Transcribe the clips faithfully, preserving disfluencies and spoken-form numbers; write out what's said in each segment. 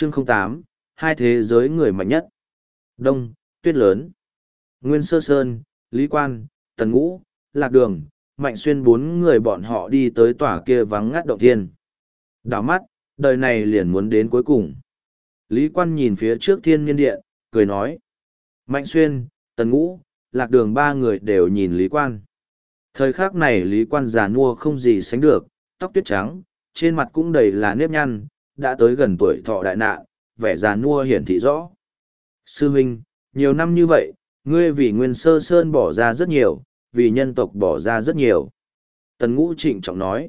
Chương không tám, hai thế giới người mạnh nhất. Đông, tuyết lớn. Nguyên Sơ Sơn, Lý Quan, Tần Ngũ, Lạc Đường, Mạnh Xuyên bốn người bọn họ đi tới tòa kia vắng ngắt động thiên. Đảo mắt, đời này liền muốn đến cuối cùng. Lý Quan nhìn phía trước Thiên Niên Điện, cười nói. Mạnh Xuyên, Tần Ngũ, Lạc Đường ba người đều nhìn Lý Quan. Thời khắc này Lý Quan già nua không gì sánh được, tóc tuyết trắng, trên mặt cũng đầy là nếp nhăn, đã tới gần tuổi thọ đại nạn, vẻ già nua hiển thị rõ. Sư huynh, nhiều năm như vậy, ngươi vì Nguyên Sơ Sơn bỏ ra rất nhiều, vì nhân tộc bỏ ra rất nhiều. Tần Ngũ trịnh trọng nói.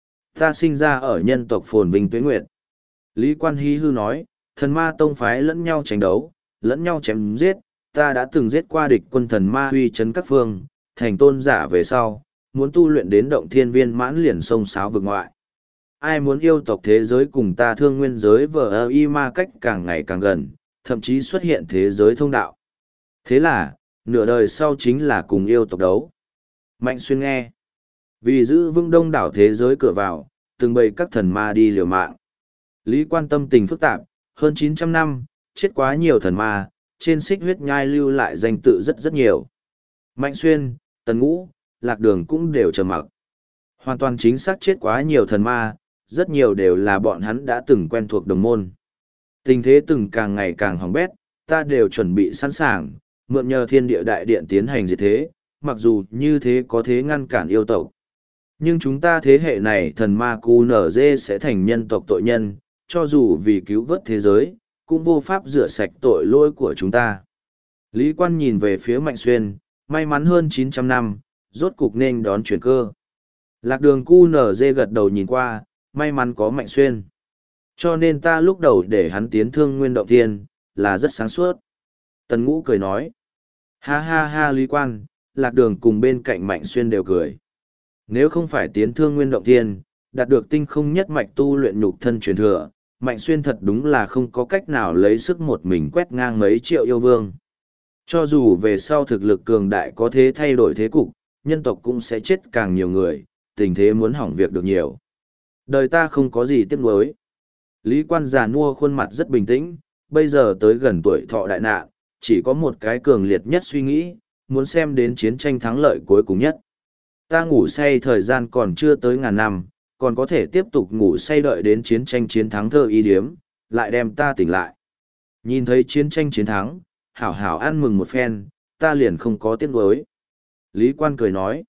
Ta sinh ra ở nhân tộc phồn vinh tuế nguyệt. Lý Quan hí hư nói, thần ma tông phái lẫn nhau tranh đấu, lẫn nhau chém giết, ta đã từng giết qua địch quân thần ma huy chấn các phương, thành tôn giả về sau, muốn tu luyện đến động thiên viên mãn liền sông sáo vực ngoại. Ai muốn yêu tộc thế giới cùng ta thương nguyên giới vờ ơ y ma cách càng ngày càng gần, thậm chí xuất hiện thế giới thông đạo. Thế là, nửa đời sau chính là cùng yêu tộc đấu. Mạnh Xuyên nghe. Vì giữ vững đông đảo thế giới cửa vào, từng bầy các thần ma đi liều mạng. Lý Quan tâm tình phức tạp, hơn chín trăm năm, chết quá nhiều thần ma, trên xích huyết nhai lưu lại danh tự rất rất nhiều. Mạnh Xuyên, Tần Ngũ, Lạc Đường cũng đều trầm mặc. Hoàn toàn chính xác chết quá nhiều thần ma, rất nhiều đều là bọn hắn đã từng quen thuộc đồng môn. Tình thế từng càng ngày càng hỏng bét, ta đều chuẩn bị sẵn sàng, mượn nhờ thiên địa đại điện tiến hành diệt thế, mặc dù như thế có thế ngăn cản yêu tộc. Nhưng chúng ta thế hệ này thần ma cu nở dê sẽ thành nhân tộc tội nhân, cho dù vì cứu vớt thế giới, cũng vô pháp rửa sạch tội lỗi của chúng ta. Lý Quan nhìn về phía Mạnh Xuyên, may mắn hơn chín trăm năm, rốt cục nên đón chuyển cơ. Lạc Đường cu nở dê gật đầu nhìn qua, may mắn có Mạnh Xuyên. Cho nên ta lúc đầu để hắn tiến thương nguyên động thiên, là rất sáng suốt. Tần Ngũ cười nói. Ha ha ha Lý Quan, Lạc Đường cùng bên cạnh Mạnh Xuyên đều cười. Nếu không phải tiến thương nguyên động thiên, đạt được tinh không nhất mạch tu luyện nhục thân truyền thừa, Mạnh Xuyên thật đúng là không có cách nào lấy sức một mình quét ngang mấy triệu yêu vương. Cho dù về sau thực lực cường đại có thế thay đổi thế cục, nhân tộc cũng sẽ chết càng nhiều người, tình thế muốn hỏng việc được nhiều. Đời ta không có gì tiếc nuối. Lý Quan già nua khuôn mặt rất bình tĩnh, bây giờ tới gần tuổi thọ đại nạn, chỉ có một cái cường liệt nhất suy nghĩ, muốn xem đến chiến tranh thắng lợi cuối cùng nhất. Ta ngủ say thời gian còn chưa tới ngàn năm, còn có thể tiếp tục ngủ say đợi đến chiến tranh chiến thắng thơ y điếm, lại đem ta tỉnh lại. Nhìn thấy chiến tranh chiến thắng, hảo hảo ăn mừng một phen, ta liền không có tiếc nuối. Lý Quan cười nói.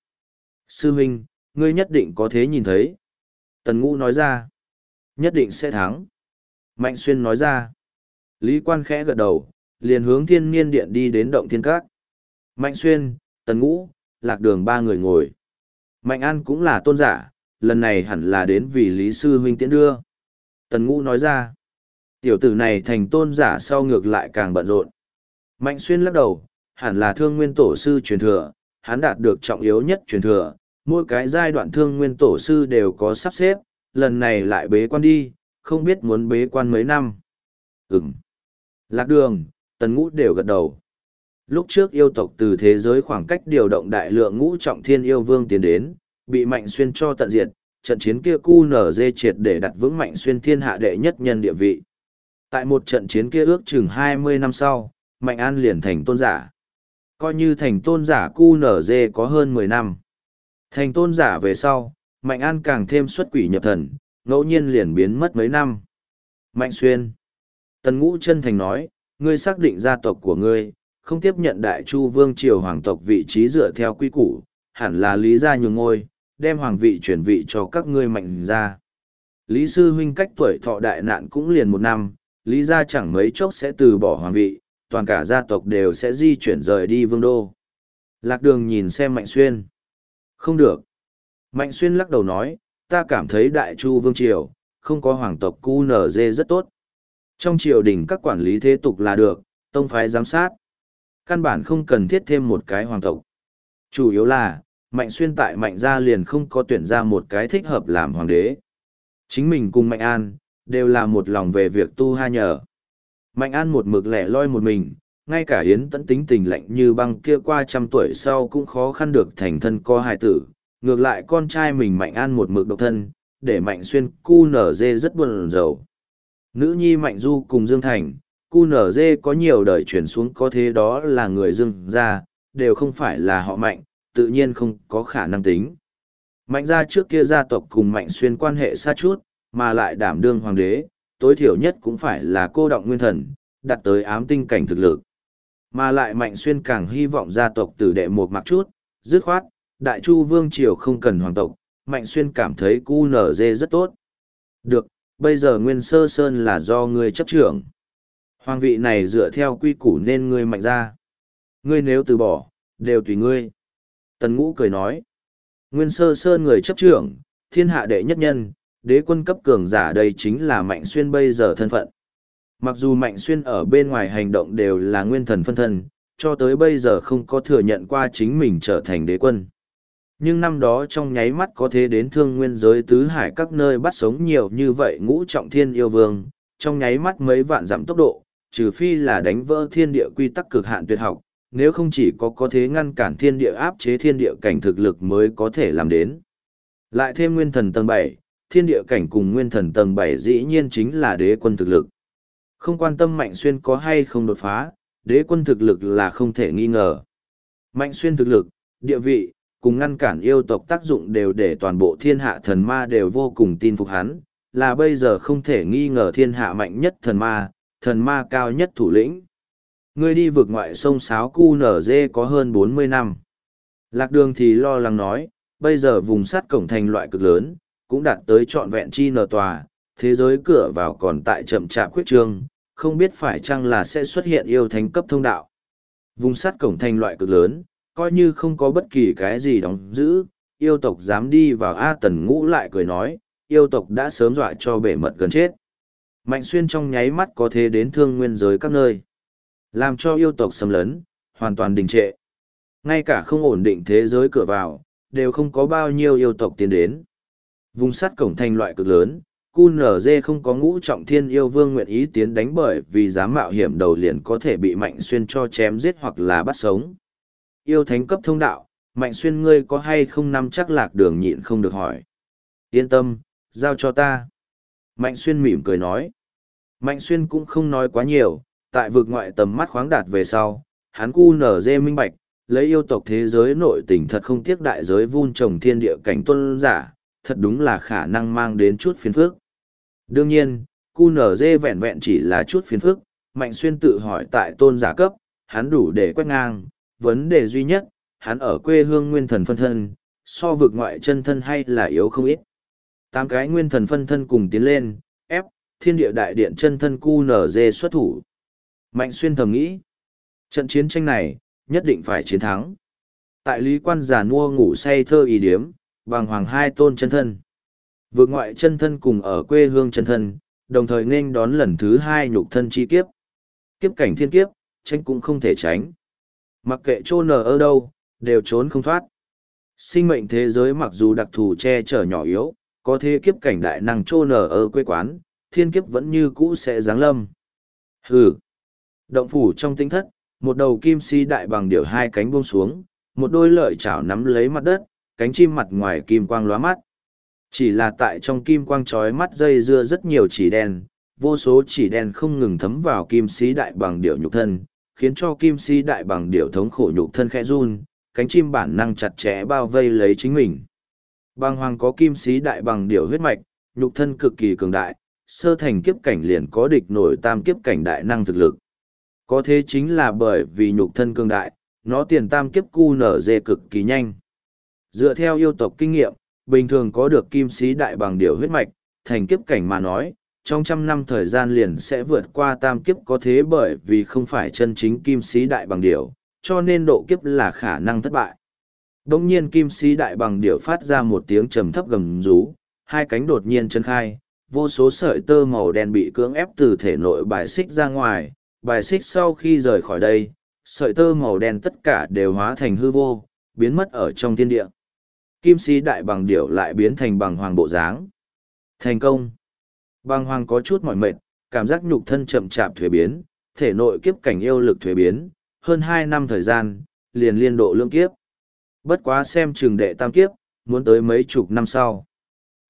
Sư huynh, ngươi nhất định có thế nhìn thấy. Tần Ngũ nói ra. Nhất định sẽ thắng. Mạnh Xuyên nói ra. Lý Quan khẽ gật đầu, liền hướng Thiên Niên Điện đi đến động thiên các. Mạnh Xuyên, Tần Ngũ, Lạc Đường ba người ngồi. Mạnh An cũng là tôn giả, lần này hẳn là đến vì Lý Sư huynh tiễn đưa. Tần Ngũ nói ra. Tiểu tử này thành tôn giả sau ngược lại càng bận rộn. Mạnh Xuyên lắc đầu, hẳn là thương nguyên tổ sư truyền thừa, hắn đạt được trọng yếu nhất truyền thừa, mỗi cái giai đoạn thương nguyên tổ sư đều có sắp xếp, lần này lại bế quan đi, không biết muốn bế quan mấy năm. Ừm. Lạc Đường, Tần Ngũ đều gật đầu. Lúc trước yêu tộc từ thế giới khoảng cách điều động đại lượng ngũ trọng thiên yêu vương tiến đến, bị Mạnh Xuyên cho tận diệt, trận chiến kia cu nở dê triệt để đặt vững Mạnh Xuyên thiên hạ đệ nhất nhân địa vị. Tại một trận chiến kia ước chừng hai mươi năm sau, Mạnh An liền thành tôn giả. Coi như thành tôn giả cu nở dê có hơn mười năm. Thành tôn giả về sau, Mạnh An càng thêm xuất quỷ nhập thần, ngẫu nhiên liền biến mất mấy năm. Mạnh Xuyên. Tần Ngũ chân thành nói, ngươi xác định gia tộc của ngươi, không tiếp nhận Đại Chu Vương Triều hoàng tộc vị trí dựa theo quy củ, hẳn là Lý gia nhường ngôi, đem hoàng vị chuyển vị cho các ngươi Mạnh gia. Lý Sư huynh cách tuổi thọ đại nạn cũng liền một năm, Lý gia chẳng mấy chốc sẽ từ bỏ hoàng vị, toàn cả gia tộc đều sẽ di chuyển rời đi vương đô. Lạc Đường nhìn xem Mạnh Xuyên. Không được. Mạnh Xuyên lắc đầu nói, ta cảm thấy Đại Chu Vương Triều, không có hoàng tộc cu nở dê rất tốt. Trong triều đình các quản lý thế tục là được, tông phái giám sát. Căn bản không cần thiết thêm một cái hoàng tộc. Chủ yếu là, Mạnh Xuyên tại Mạnh gia liền không có tuyển ra một cái thích hợp làm hoàng đế. Chính mình cùng Mạnh An, đều là một lòng về việc tu ha nhờ. Mạnh An một mực lẻ loi một mình, ngay cả Yến Tẫn tính tình lạnh như băng kia qua trăm tuổi sau cũng khó khăn được thành thân co hài tử. Ngược lại con trai mình Mạnh An một mực độc thân, để Mạnh Xuyên cu nở dê rất buồn rầu. Nữ nhi Mạnh Du cùng Dương Thành, cu nở dê có nhiều đời chuyển xuống có thế đó là người Dương gia, đều không phải là họ Mạnh, tự nhiên không có khả năng tính. Mạnh gia trước kia gia tộc cùng Mạnh Xuyên quan hệ xa chút, mà lại đảm đương hoàng đế, tối thiểu nhất cũng phải là cô động nguyên thần, đạt tới ám tinh cảnh thực lực. Mà lại Mạnh Xuyên càng hy vọng gia tộc tử đệ một mặc chút, dứt khoát, Đại Chu Vương Triều không cần hoàng tộc, Mạnh Xuyên cảm thấy cu nở dê rất tốt. Được, bây giờ Nguyên Sơ Sơn là do ngươi chấp trưởng. Hoàng vị này dựa theo quy củ nên ngươi Mạnh ra. Ngươi nếu từ bỏ, đều tùy ngươi. Tần Ngũ cười nói. Nguyên Sơ Sơn người chấp trưởng, thiên hạ đệ nhất nhân, đế quân cấp cường giả đây chính là Mạnh Xuyên bây giờ thân phận. Mặc dù Mạnh Xuyên ở bên ngoài hành động đều là nguyên thần phân thân, cho tới bây giờ không có thừa nhận qua chính mình trở thành đế quân. Nhưng năm đó trong nháy mắt có thế đến thương nguyên giới tứ hải các nơi bắt sống nhiều như vậy ngũ trọng thiên yêu vương, trong nháy mắt mấy vạn giảm tốc độ, trừ phi là đánh vỡ thiên địa quy tắc cực hạn tuyệt học, nếu không chỉ có có thế ngăn cản thiên địa áp chế thiên địa cảnh thực lực mới có thể làm đến. Lại thêm nguyên thần tầng bảy, thiên địa cảnh cùng nguyên thần tầng bảy dĩ nhiên chính là đế quân thực lực. Không quan tâm Mạnh Xuyên có hay không đột phá, đế quân thực lực là không thể nghi ngờ. Mạnh Xuyên thực lực, địa vị, cùng ngăn cản yêu tộc tác dụng đều để toàn bộ thiên hạ thần ma đều vô cùng tin phục hắn, là bây giờ không thể nghi ngờ thiên hạ mạnh nhất thần ma, thần ma cao nhất thủ lĩnh. Ngươi đi vượt ngoại sông Sáo Cu Nở Dê có hơn bốn mươi năm. Lạc Đường thì lo lắng nói, bây giờ vùng sắt cổng thành loại cực lớn, cũng đạt tới trọn vẹn chi nở tòa, thế giới cửa vào còn tại chậm chạp khuyết trương, không biết phải chăng là sẽ xuất hiện yêu thánh cấp thông đạo. Vùng sắt cổng thành loại cực lớn, coi như không có bất kỳ cái gì đóng giữ, yêu tộc dám đi vào A. Tần Ngũ lại cười nói, yêu tộc đã sớm dọa cho bể mật gần chết. Mạnh Xuyên trong nháy mắt có thế đến thương nguyên giới các nơi, làm cho yêu tộc xâm lấn, hoàn toàn đình trệ. Ngay cả không ổn định thế giới cửa vào, đều không có bao nhiêu yêu tộc tiến đến. Vùng sắt cổng thành loại cực lớn, cu nở dê không có ngũ trọng thiên yêu vương nguyện ý tiến đánh bởi vì dám mạo hiểm đầu liền có thể bị Mạnh Xuyên cho chém giết hoặc là bắt sống. Yêu thánh cấp thông đạo, Mạnh Xuyên ngươi có hay không nắm chắc Lạc Đường nhịn không được hỏi. Yên tâm, giao cho ta. Mạnh Xuyên mỉm cười nói. Mạnh Xuyên cũng không nói quá nhiều, tại vực ngoại tầm mắt khoáng đạt về sau, hắn cu nở dê minh bạch, lấy yêu tộc thế giới nội tình thật không tiếc đại giới vun trồng thiên địa cảnh tuân giả, thật đúng là khả năng mang đến chút phiền phức. Đương nhiên, cu nở dê vẹn vẹn chỉ là chút phiền phức, Mạnh Xuyên tự hỏi tại tôn giả cấp, hắn đủ để quét ngang, vấn đề duy nhất, hắn ở quê hương nguyên thần phân thân, so vực ngoại chân thân hay là yếu không ít. Tám cái nguyên thần phân thân cùng tiến lên, ép, thiên địa đại điện chân thân cu nở dê xuất thủ. Mạnh Xuyên thầm nghĩ, trận chiến tranh này, nhất định phải chiến thắng. Tại Lý Quan giả nua ngủ say thơ ý điếm, bằng hoàng hai tôn chân thân. Vượt ngoại chân thân cùng ở quê hương chân thân, đồng thời nên đón lần thứ hai nhục thân chi kiếp. Kiếp cảnh thiên kiếp, tranh cũng không thể tránh. Mặc kệ trôn nở ở đâu, đều trốn không thoát. Sinh mệnh thế giới mặc dù đặc thù che chở nhỏ yếu, có thế kiếp cảnh đại năng trôn nở ở quê quán, thiên kiếp vẫn như cũ sẽ giáng lâm. Hừ. Động phủ trong tinh thất, một đầu kim si đại bằng điểu hai cánh buông xuống, một đôi lợi chảo nắm lấy mặt đất, cánh chim mặt ngoài kim quang lóa mắt. Chỉ là tại trong kim quang chói mắt dây dưa rất nhiều chỉ đen, vô số chỉ đen không ngừng thấm vào kim si đại bằng điểu nhục thân, khiến cho kim si đại bằng điểu thống khổ nhục thân khẽ run, cánh chim bản năng chặt chẽ bao vây lấy chính mình. Bàng hoàng có kim si đại bằng điểu huyết mạch, nhục thân cực kỳ cường đại, sơ thành kiếp cảnh liền có địch nổi tam kiếp cảnh đại năng thực lực. Có thế chính là bởi vì nhục thân cường đại, nó tiền tam kiếp cu nở dê cực kỳ nhanh. Dựa theo yêu tộc kinh nghiệm, bình thường có được kim sĩ đại bằng điểu huyết mạch, thành kiếp cảnh mà nói, trong trăm năm thời gian liền sẽ vượt qua tam kiếp có thế bởi vì không phải chân chính kim sĩ đại bằng điểu, cho nên độ kiếp là khả năng thất bại. Đông nhiên kim sĩ đại bằng điểu phát ra một tiếng trầm thấp gầm rú, hai cánh đột nhiên chân khai, vô số sợi tơ màu đen bị cưỡng ép từ thể nội bài xích ra ngoài, bài xích sau khi rời khỏi đây, sợi tơ màu đen tất cả đều hóa thành hư vô, biến mất ở trong thiên địa. Kim sĩ đại bằng điểu lại biến thành bằng hoàng bộ dáng. Thành công. Bằng hoàng có chút mỏi mệt, cảm giác nhục thân chậm chạp thuế biến, thể nội kiếp cảnh yêu lực thuế biến, hơn hai năm thời gian, liền liên độ lượng kiếp. Bất quá xem trường đệ tam kiếp, muốn tới mấy chục năm sau.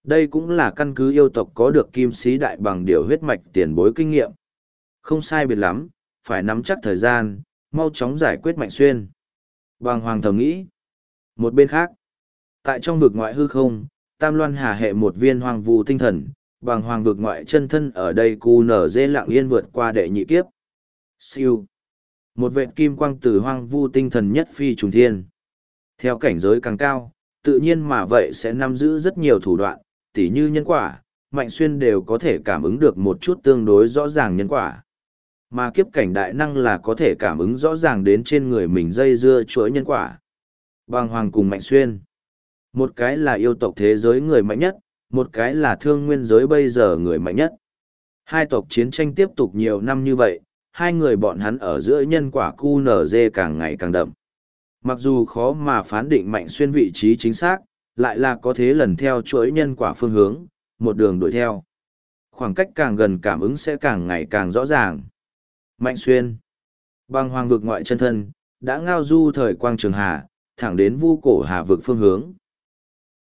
Đây cũng là căn cứ yêu tộc có được kim sĩ đại bằng điều huyết mạch tiền bối kinh nghiệm. Không sai biệt lắm, phải nắm chắc thời gian, mau chóng giải quyết Mạnh Xuyên. Bàng Hoàng thầm nghĩ. Một bên khác, tại trong vực ngoại hư không, Tam Loan Hà hệ một viên hoàng vu tinh thần, Bàng Hoàng vực ngoại chân thân ở đây cu nở dê lặng yên vượt qua đệ nhị kiếp. Siêu. Một vệt kim quang từ hoang vu tinh thần nhất phi trùng thiên. Theo cảnh giới càng cao, tự nhiên mà vậy sẽ nắm giữ rất nhiều thủ đoạn, tỉ như nhân quả, Mạnh Xuyên đều có thể cảm ứng được một chút tương đối rõ ràng nhân quả. Mà kiếp cảnh đại năng là có thể cảm ứng rõ ràng đến trên người mình dây dưa chuỗi nhân quả. Bàng Hoàng cùng Mạnh Xuyên. Một cái là yêu tộc thế giới người mạnh nhất, một cái là thương nguyên giới bây giờ người mạnh nhất. Hai tộc chiến tranh tiếp tục nhiều năm như vậy, hai người bọn hắn ở giữa nhân quả cu nở dê càng ngày càng đậm. Mặc dù khó mà phán định Mạnh Xuyên vị trí chính xác, lại là có thế lần theo chuỗi nhân quả phương hướng, một đường đuổi theo. Khoảng cách càng gần cảm ứng sẽ càng ngày càng rõ ràng. Mạnh Xuyên, băng hoàng vực ngoại chân thân, đã ngao du thời quang trường hà, thẳng đến vu cổ hà vực phương hướng.